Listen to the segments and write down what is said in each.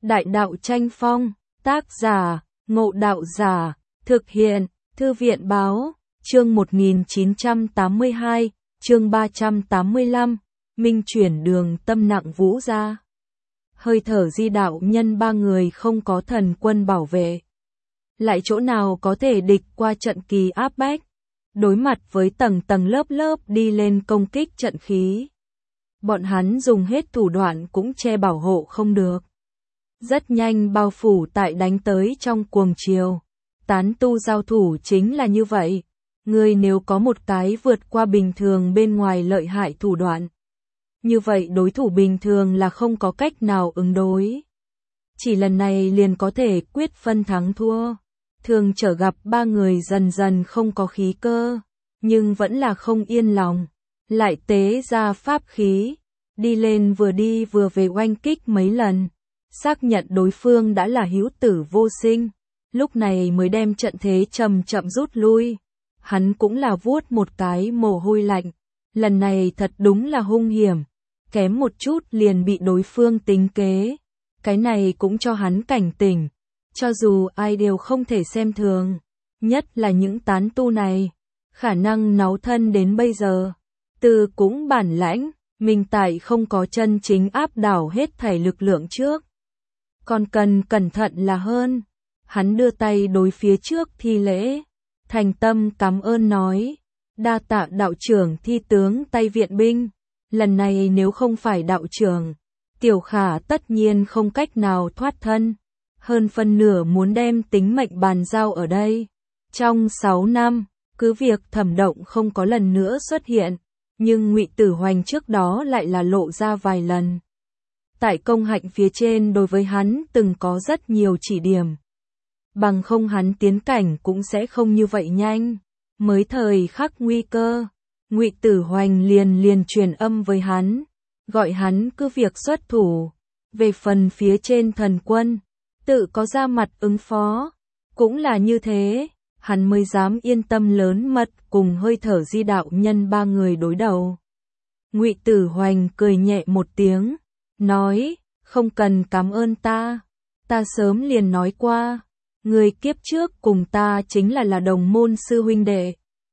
Đại đạo tranh phong, tác giả, Ngộ Đạo Giả, thực hiện, Thư viện báo, chương 1982, chương 385, Minh chuyển đường tâm nặng vũ ra. Hơi thở di đạo nhân ba người không có thần quân bảo vệ. Lại chỗ nào có thể địch qua trận kỳ áp bách, đối mặt với tầng tầng lớp lớp đi lên công kích trận khí. Bọn hắn dùng hết thủ đoạn cũng che bảo hộ không được. Rất nhanh bao phủ tại đánh tới trong cuồng chiều. Tán tu giao thủ chính là như vậy. Người nếu có một cái vượt qua bình thường bên ngoài lợi hại thủ đoạn, như vậy đối thủ bình thường là không có cách nào ứng đối. Chỉ lần này liền có thể quyết phân thắng thua. Thường trở gặp ba người dần dần không có khí cơ, nhưng vẫn là không yên lòng. Lại tế ra pháp khí, đi lên vừa đi vừa về oanh kích mấy lần. Xác nhận đối phương đã là hữu tử vô sinh, lúc này mới đem trận thế chậm chậm rút lui. Hắn cũng là vuốt một cái mồ hôi lạnh, lần này thật đúng là hung hiểm, kém một chút liền bị đối phương tính kế. Cái này cũng cho hắn cảnh tỉnh, cho dù ai đều không thể xem thường, nhất là những tán tu này, khả năng náu thân đến bây giờ, từ cũng bản lãnh, mình tại không có chân chính áp đảo hết thảy lực lượng trước. Còn cần cẩn thận là hơn. Hắn đưa tay đối phía trước thi lễ, thành tâm cảm ơn nói, đa tạ đạo trưởng thi tướng tay viện binh, lần này nếu không phải đạo trưởng, Tiểu Khả tất nhiên không cách nào thoát thân, hơn phân nửa muốn đem tính mệnh bàn giao ở đây. Trong 6 năm, cứ việc Thẩm Động không có lần nữa xuất hiện, nhưng Ngụy Tử Hoành trước đó lại là lộ ra vài lần. Tại công hạnh phía trên đối với hắn từng có rất nhiều chỉ điểm. Bằng không hắn tiến cảnh cũng sẽ không như vậy nhanh. Mới thời khắc nguy cơ, Ngụy Tử Hoành liền truyền âm với hắn, gọi hắn cứ việc xuất thủ. Về phần phía trên thần quân, tự có ra mặt ứng phó. Cũng là như thế, hắn mới dám yên tâm lớn mật cùng hơi thở di đạo nhân ba người đối đầu. Ngụy Tử Hoành cười nhẹ một tiếng, nói, không cần cảm ơn ta sớm liền nói qua, người kiếp trước cùng ta chính là đồng môn sư huynh đệ.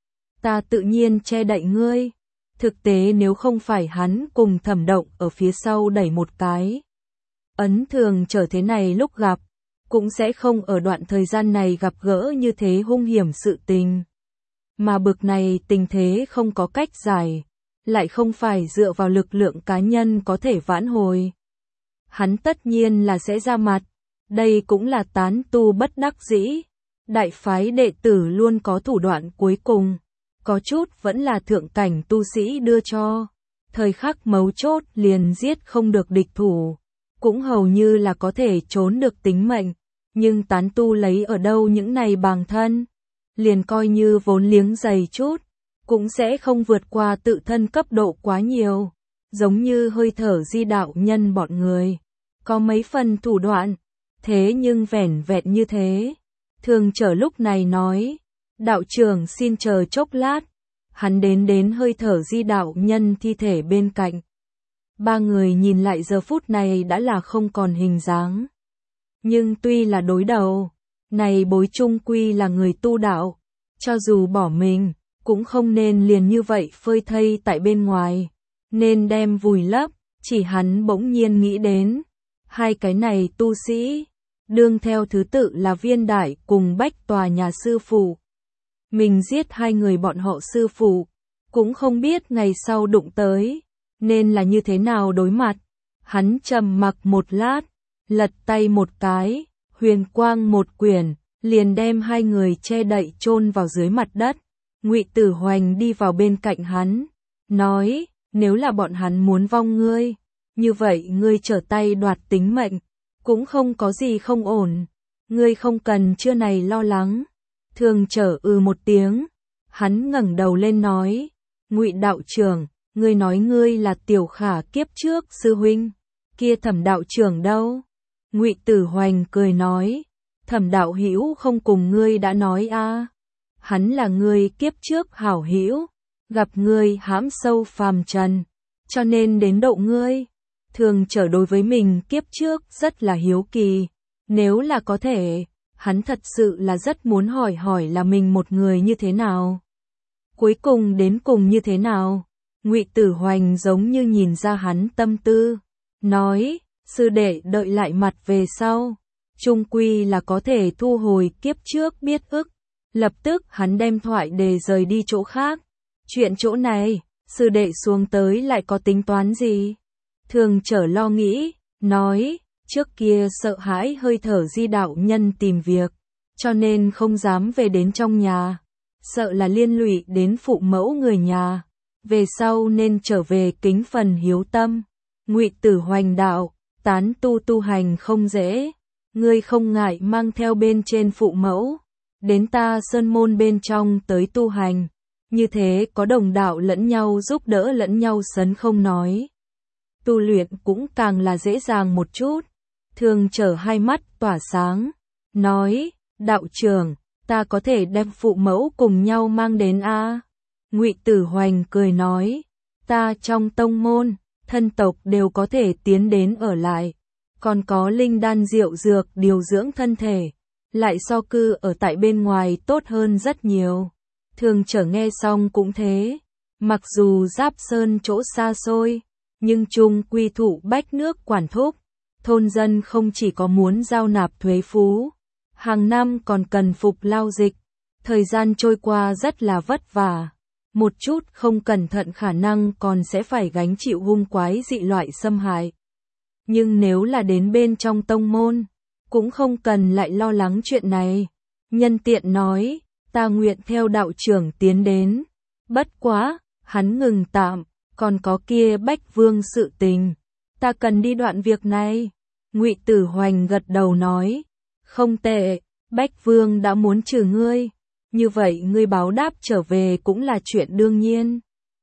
Ta tự nhiên che đậy ngươi, thực tế nếu không phải hắn cùng Thẩm Động ở phía sau đẩy một cái. Ấn thường trở thế này lúc gặp, cũng sẽ không ở đoạn thời gian này gặp gỡ như thế hung hiểm sự tình. Mà bực này tình thế không có cách giải, lại không phải dựa vào lực lượng cá nhân có thể vãn hồi. Hắn tất nhiên là sẽ ra mặt, đây cũng là tán tu bất đắc dĩ. Đại phái đệ tử luôn có thủ đoạn cuối cùng, có chút vẫn là thượng cảnh tu sĩ đưa cho. Thời khắc mấu chốt liền giết không được địch thủ, cũng hầu như là có thể trốn được tính mệnh. Nhưng tán tu lấy ở đâu những này bằng thân, liền coi như vốn liếng dày chút, cũng sẽ không vượt qua tự thân cấp độ quá nhiều, giống như hơi thở di đạo nhân bọn người. Có mấy phần thủ đoạn, thế nhưng vẻn vẹn như thế. Thường Trở lúc này nói, đạo trưởng xin chờ chốc lát, hắn đến hơi thở di đạo nhân thi thể bên cạnh. Ba người nhìn lại giờ phút này đã là không còn hình dáng. Nhưng tuy là đối đầu, này bối chung quy là người tu đạo, cho dù bỏ mình, cũng không nên liền như vậy phơi thây tại bên ngoài, nên đem vùi lấp. Chỉ hắn bỗng nhiên nghĩ đến, hai cái này tu sĩ, đương theo thứ tự là Viên Đại cùng Bách Tòa nhà sư phụ. Mình giết hai người bọn họ sư phụ, cũng không biết ngày sau đụng tới, nên là như thế nào đối mặt. Hắn trầm mặc một lát, lật tay một cái, huyền quang một quyển, liền đem hai người che đậy chôn vào dưới mặt đất. Ngụy Tử Hoành đi vào bên cạnh hắn, nói, nếu là bọn hắn muốn vong ngươi, như vậy ngươi trở tay đoạt tính mệnh, cũng không có gì không ổn, ngươi không cần chưa này lo lắng. Thường Trở một tiếng, hắn ngẩng đầu lên nói, Ngụy đạo trưởng, ngươi nói ngươi là Tiểu Khả kiếp trước sư huynh, kia Thẩm đạo trưởng đâu? Ngụy Tử Hoành cười nói, Thẩm đạo hữu không cùng ngươi đã nói a, hắn là ngươi kiếp trước hảo hữu, gặp ngươi hãm sâu phàm trần, cho nên đến độ ngươi. Thường Trở đối với mình kiếp trước rất là hiếu kỳ, nếu là có thể, hắn thật sự là rất muốn hỏi hỏi là mình một người như thế nào. Cuối cùng đến cùng như thế nào? Ngụy Tử Hoành giống như nhìn ra hắn tâm tư, nói, sư đệ đợi lại mặt về sau, chung quy là có thể thu hồi kiếp trước biết ức. Lập tức hắn đem thoại đề rời đi chỗ khác. Chuyện chỗ này, sư đệ xuống tới lại có tính toán gì? Thường Trở lo nghĩ, nói, trước kia sợ hãi hơi thở Di đạo nhân tìm việc, cho nên không dám về đến trong nhà, sợ là liên lụy đến phụ mẫu người nhà, về sau nên trở về kính phần hiếu tâm. Ngụy Tử Hoành đạo, tán tu hành không dễ, ngươi không ngại mang theo bên trên phụ mẫu, đến ta sơn môn bên trong tới tu hành, như thế có đồng đạo lẫn nhau giúp đỡ lẫn nhau sấn không nói. Tu luyện cũng càng là dễ dàng một chút. Thường Trở hai mắt tỏa sáng, nói, đạo trưởng, ta có thể đem phụ mẫu cùng nhau mang đến a? Ngụy Tử Hoành cười nói, ta trong tông môn, thân tộc đều có thể tiến đến ở lại, còn có linh đan diệu dược điều dưỡng thân thể, lại so cư ở tại bên ngoài tốt hơn rất nhiều. Thường Trở nghe xong cũng thế, mặc dù Giáp Sơn chỗ xa xôi, nhưng chung quy thụ bách nước quản thúc, thôn dân không chỉ có muốn giao nạp thuế phú, hàng năm còn cần phục lao dịch, thời gian trôi qua rất là vất vả, một chút không cẩn thận khả năng còn sẽ phải gánh chịu hung quái dị loại xâm hại. Nhưng nếu là đến bên trong tông môn, cũng không cần lại lo lắng chuyện này. Nhân tiện nói, ta nguyện theo đạo trưởng tiến đến. Bất quá, hắn ngừng tạm, còn có kia Bách Vương sự tình, ta cần đi đoạn việc này. Ngụy Tử Hoành gật đầu nói, không tệ, Bách Vương đã muốn trừ ngươi, như vậy ngươi báo đáp trở về cũng là chuyện đương nhiên.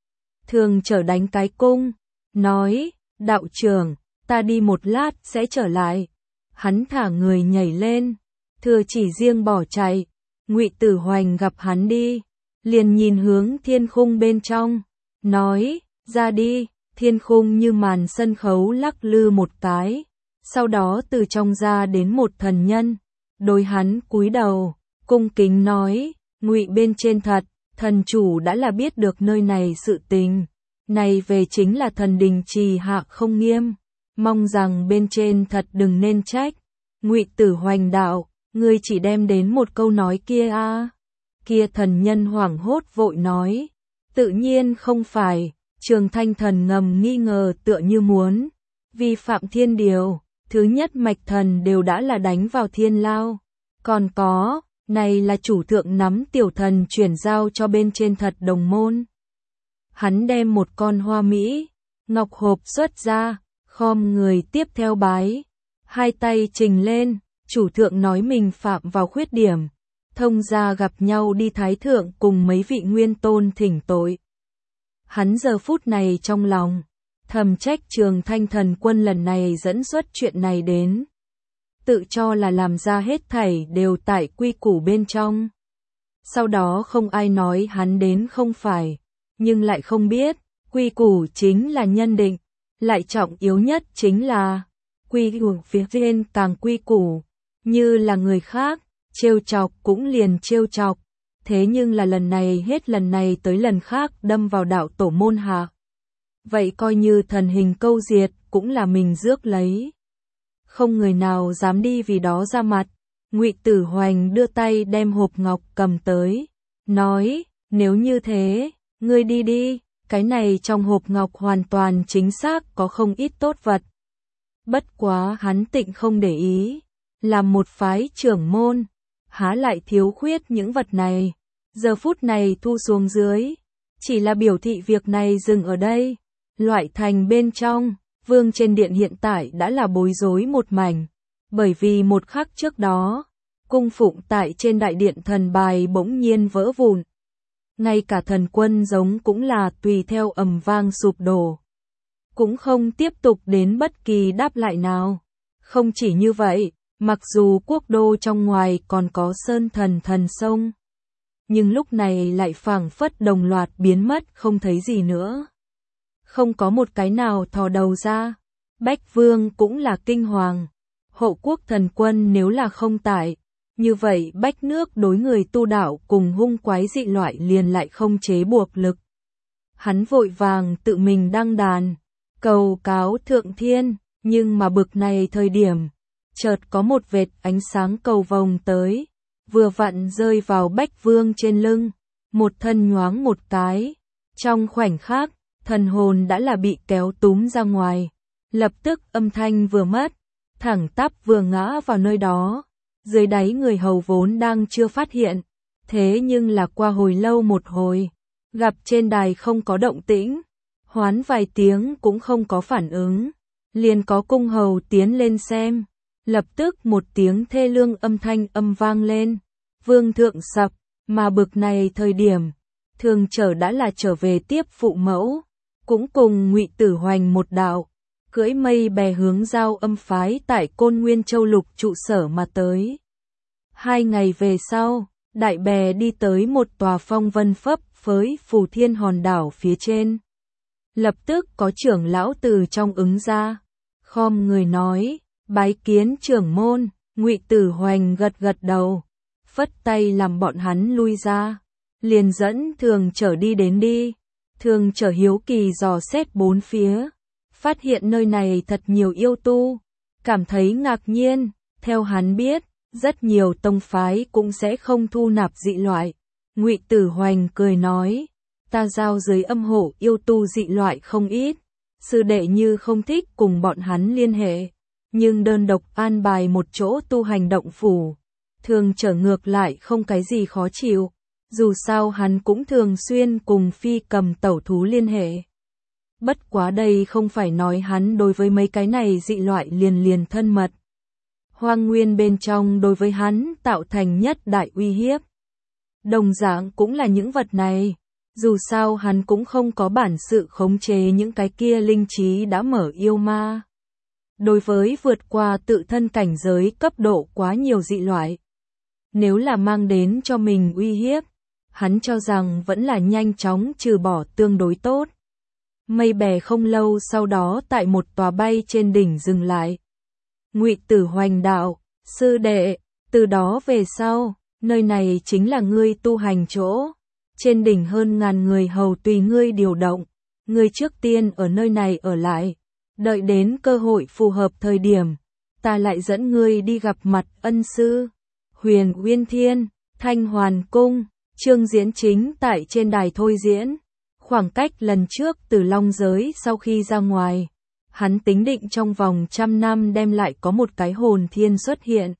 Thường Trở đánh cái cung, nói, đạo trưởng, ta đi một lát sẽ trở lại. Hắn thả người nhảy lên, thừa chỉ riêng bỏ chạy. Ngụy Tử Hoành gặp hắn đi, liền nhìn hướng thiên khung bên trong, nói, ra đi. Thiên khung như màn sân khấu lắc lư một cái, sau đó từ trong ra đến một thần nhân, đối hắn cúi đầu, cung kính nói, Ngụy bên trên thật, thần chủ đã là biết được nơi này sự tình, này về chính là thần đình trì hạ không nghiêm, mong rằng bên trên thật đừng nên trách. Ngụy Tử Hoành đạo, ngươi chỉ đem đến một câu nói kia a? Kia thần nhân hoảng hốt vội nói, tự nhiên không phải. Trường Thanh Thần ngầm nghi ngờ tựa như muốn vi phạm thiên điều, thứ nhất mạch thần đều đã là đánh vào thiên lao, còn có, này là chủ thượng nắm tiểu thần chuyển giao cho bên trên thật đồng môn. Hắn đem một con hoa mỹ ngọc hộp xuất ra, khom người tiếp theo bái, hai tay trình lên, chủ thượng nói mình phạm vào khuyết điểm, thông ra gặp nhau đi thái thượng cùng mấy vị nguyên tôn thỉnh tội. Hắn giờ phút này trong lòng, thầm trách Trường Thanh Thần Quân lần này dẫn xuất chuyện này đến. Tự cho là làm ra hết thảy đều tại quy củ bên trong. Sau đó không ai nói hắn đến không phải, nhưng lại không biết, quy củ chính là nhân định, lại trọng yếu nhất chính là, quy củ phía trên càng quy củ, như là người khác, trêu chọc cũng liền trêu chọc. Thế nhưng là lần này hết lần này tới lần khác đâm vào đạo tổ môn hạ. Vậy coi như thần hình câu diệt cũng là mình rước lấy. Không người nào dám đi vì đó ra mặt. Ngụy Tử Hoành đưa tay đem hộp ngọc cầm tới, nói, nếu như thế, ngươi đi đi, cái này trong hộp ngọc hoàn toàn chính xác có không ít tốt vật. Bất quá hắn tịnh không để ý, làm một phái trưởng môn, há lại thiếu khuyết những vật này. Giờ phút này thu xuống dưới, chỉ là biểu thị việc này dừng ở đây. Loại thành bên trong, vương trên điện hiện tại đã là bối rối một mảnh, bởi vì một khắc trước đó, cung phụng tại trên đại điện thần bài bỗng nhiên vỡ vụn. Ngay cả thần quân giống cũng là tùy theo ầm vang sụp đổ. Cũng không tiếp tục đến bất kỳ đáp lại nào. Không chỉ như vậy, mặc dù quốc đô trong ngoài còn có sơn thần thần sông, nhưng lúc này lại phảng phất đồng loạt biến mất không thấy gì nữa. Không có một cái nào thò đầu ra. Bách Vương cũng là kinh hoàng. Hộ quốc thần quân nếu là không tại, như vậy bách nước đối người tu đạo cùng hung quái dị loại liền lại không chế buộc lực. Hắn vội vàng tự mình đăng đàn, cầu cáo thượng thiên, nhưng mà bực này thời điểm, chợt có một vệt ánh sáng cầu vồng tới, vừa vặn rơi vào Bách Vương trên lưng, một thân nhoáng một cái, trong khoảnh khắc, thần hồn đã là bị kéo túm ra ngoài, lập tức âm thanh vừa mất, thẳng tắp vừa ngã vào nơi đó, dưới đáy người hầu vốn đang chưa phát hiện, thế nhưng là qua hồi lâu một hồi, gặp trên đài không có động tĩnh, hoán vài tiếng cũng không có phản ứng, liền có cung hầu tiến lên xem, lập tức một tiếng thê lương âm thanh vang lên, vương thượng sập, mà bực này thời điểm, Thường Trở đã là trở về tiếp phụ mẫu, cũng cùng Ngụy Tử Hoành một đạo, cưỡi mây bè hướng Giao Âm phái tại Côn Nguyên Châu Lục trụ sở mà tới. 2 ngày về sau, đại bè đi tới một tòa phong vân phấp phới Phù Thiên hòn đảo phía trên. Lập tức có trưởng lão từ trong ứng ra, khom người nói, bái kiến trưởng môn, Ngụy Tử Hoành gật gật đầu, phất tay làm bọn hắn lui ra, liền dẫn Thường Trở đi đến đi. Thường Trở hiếu kỳ dò xét bốn phía, phát hiện nơi này thật nhiều yêu tu, cảm thấy ngạc nhiên, theo hắn biết, rất nhiều tông phái cũng sẽ không thu nạp dị loại. Ngụy Tử Hoành cười nói, ta giao dưới âm hộ yêu tu dị loại không ít, sư đệ như không thích cùng bọn hắn liên hệ, nhưng đơn độc an bài một chỗ tu hành động phủ, Thường Trở ngược lại không cái gì khó chịu, dù sao hắn cũng thường xuyên cùng phi cầm tẩu thú liên hệ. Bất quá đây không phải nói hắn đối với mấy cái này dị loại liền thân mật. Hoang nguyên bên trong đối với hắn tạo thành nhất đại uy hiếp. Đồng dạng cũng là những vật này, dù sao hắn cũng không có bản sự khống chế những cái kia linh trí đã mở yêu ma. Đối với vượt qua tự thân cảnh giới cấp độ quá nhiều dị loại, nếu là mang đến cho mình uy hiếp, hắn cho rằng vẫn là nhanh chóng trừ bỏ tương đối tốt. Mây bè không lâu sau đó tại một tòa bay trên đỉnh dừng lại. Ngụy Tử Hoành đạo, sư đệ, từ đó về sau, nơi này chính là ngươi tu hành chỗ. Trên đỉnh hơn ngàn người hầu tùy ngươi điều động, ngươi trước tiên ở nơi này ở lại, đợi đến cơ hội phù hợp thời điểm, ta lại dẫn ngươi đi gặp mặt ân sư. Huyền Uyên Thiên, Thanh Hoàn Cung, chương diễn chính tại trên đài thôi diễn. Khoảng cách lần trước từ Long giới sau khi ra ngoài, hắn tính định trong vòng 100 năm đem lại có một cái hồn thiên xuất hiện.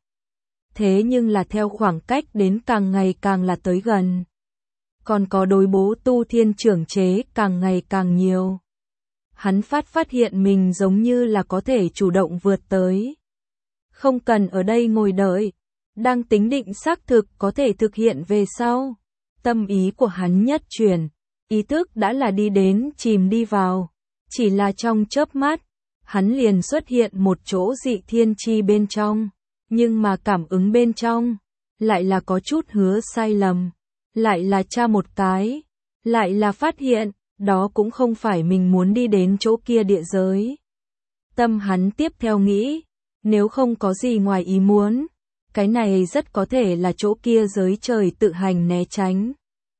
Thế nhưng là theo khoảng cách đến càng ngày càng là tới gần. Còn có đối bố tu thiên trưởng chế càng ngày càng nhiều. Hắn phát hiện mình giống như là có thể chủ động vượt tới. Không cần ở đây ngồi đợi, đang tính định xác thực có thể thực hiện về sau. Tâm ý của hắn nhất chuyển, ý thức đã là đi đến chìm đi vào. Chỉ là trong chớp mắt, hắn liền xuất hiện một chỗ dị thiên chi bên trong. Nhưng mà cảm ứng bên trong, lại là có chút hứa sai lầm. Lại là tra một cái, lại là phát hiện, đó cũng không phải mình muốn đi đến chỗ kia địa giới. Tâm hắn tiếp theo nghĩ, nếu không có gì ngoài ý muốn, cái này rất có thể là chỗ kia giới trời tự hành né tránh.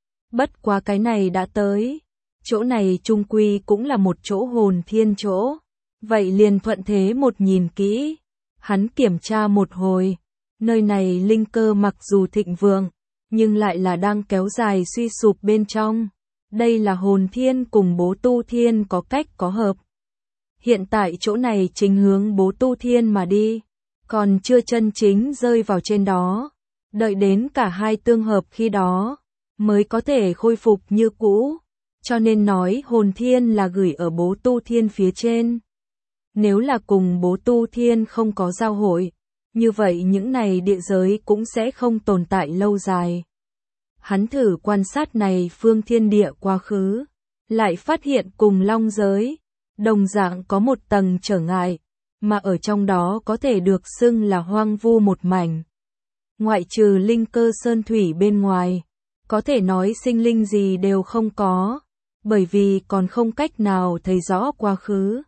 Bất quá cái này đã tới, chỗ này chung quy cũng là một chỗ hồn thiên chỗ, vậy liền thuận thế một nhìn kỹ, hắn kiểm tra một hồi, nơi này linh cơ mặc dù thịnh vượng, nhưng lại là đang kéo dài suy sụp bên trong. Đây là hồn thiên cùng bố tu thiên có cách có hợp. Hiện tại chỗ này chính hướng bố tu thiên mà đi, còn chưa chân chính rơi vào trên đó. Đợi đến cả hai tương hợp khi đó, mới có thể khôi phục như cũ. Cho nên nói hồn thiên là gửi ở bố tu thiên phía trên. Nếu là cùng bố tu thiên không có giao hội, như vậy những này địa giới cũng sẽ không tồn tại lâu dài. Hắn thử quan sát này phương thiên địa quá khứ, lại phát hiện cùng long giới, đồng dạng có một tầng trở ngại, mà ở trong đó có thể được xưng là hoang vu một mảnh. Ngoại trừ linh cơ sơn thủy bên ngoài, có thể nói sinh linh gì đều không có, bởi vì còn không cách nào thấy rõ quá khứ.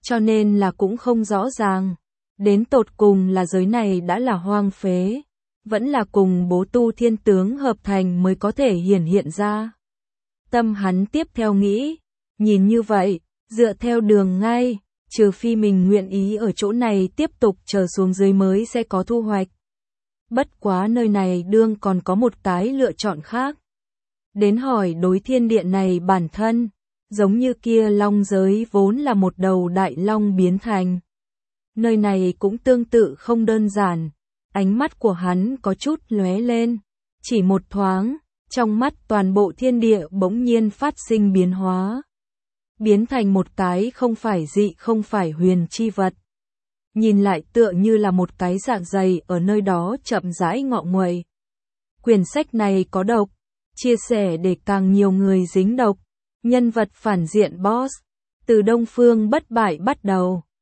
cho nên là cũng không rõ ràng. Đến tột cùng là giới này đã là hoang phế, vẫn là cùng bố tu thiên tướng hợp thành mới có thể hiển hiện ra. Tâm hắn tiếp theo nghĩ, nhìn như vậy, dựa theo đường ngay, trừ phi mình nguyện ý ở chỗ này tiếp tục chờ xuống dưới mới sẽ có thu hoạch. Bất quá nơi này đương còn có một cái lựa chọn khác. Đến hỏi đối thiên điện này bản thân, giống như kia long giới vốn là một đầu đại long biến thành. Nơi này cũng tương tự không đơn giản, ánh mắt của hắn có chút lóe lên, chỉ một thoáng, trong mắt toàn bộ thiên địa bỗng nhiên phát sinh biến hóa. Biến thành một cái không phải dị không phải huyền chi vật. Nhìn lại tựa như là một cái dạng dày ở nơi đó chậm rãi ngọ nguậy. Quyển sách này có độc, chia sẻ để càng nhiều người dính độc. Nhân vật phản diện boss, từ Đông Phương bất bại bắt đầu.